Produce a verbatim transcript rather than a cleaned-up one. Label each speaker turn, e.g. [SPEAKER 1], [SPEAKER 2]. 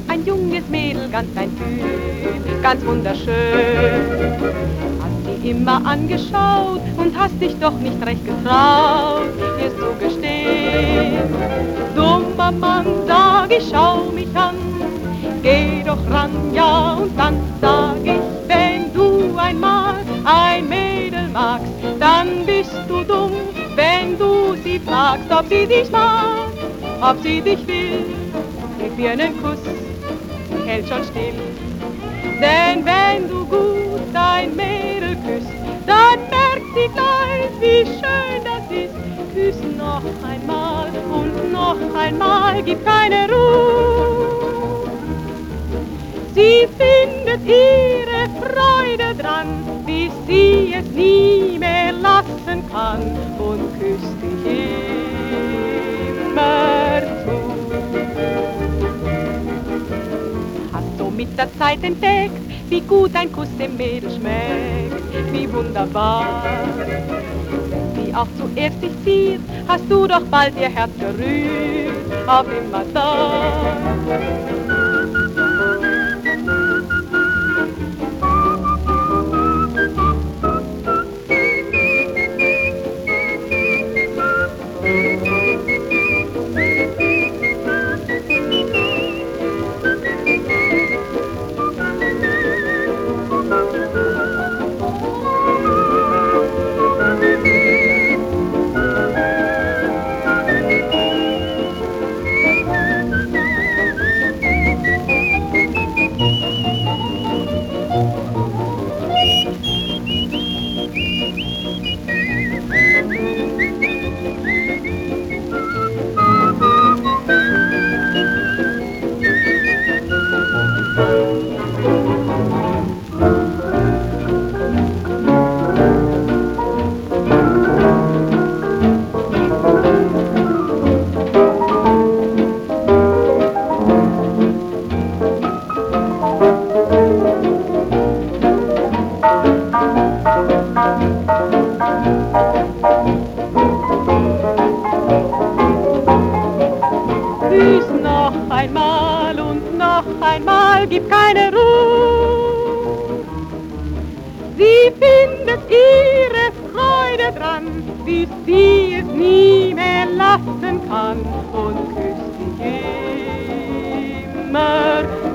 [SPEAKER 1] ein junges Mädel, ganz ein Typ, ganz wunderschön. Hast sie immer angeschaut und hast dich doch nicht recht getraut, ihr zu gestehen. Dummer Mann, sag ich, schau mich an, geh doch ran, ja, und dann sag ich, wenn du einmal ein Mädel magst, dann bist du dumm, wenn du sie fragst, ob sie dich mag, ob sie dich will. Gib ihr einen Kuss, sie hält schon still. Denn wenn du gut dein Mädel küsst, dann merkt sie gleich, wie schön das ist. Küss noch einmal und noch einmal, gib keine Ruhe. Sie findet ihre Freude dran, bis sie es nie mehr lassen kann und küsst dich immer zu. Hast du mit der Zeit entdeckt, wie gut ein Kuss dem Mädel schmeckt, wie wunderbar. Wenn sie auch zuerst dich sieht, hast du doch bald ihr Herz gerührt, auf immer da. Küss noch einmal und noch einmal, gib keine Ruhe. Sie findet ihre Freude dran, bis sie es nie mehr lassen kann und küsst dich immer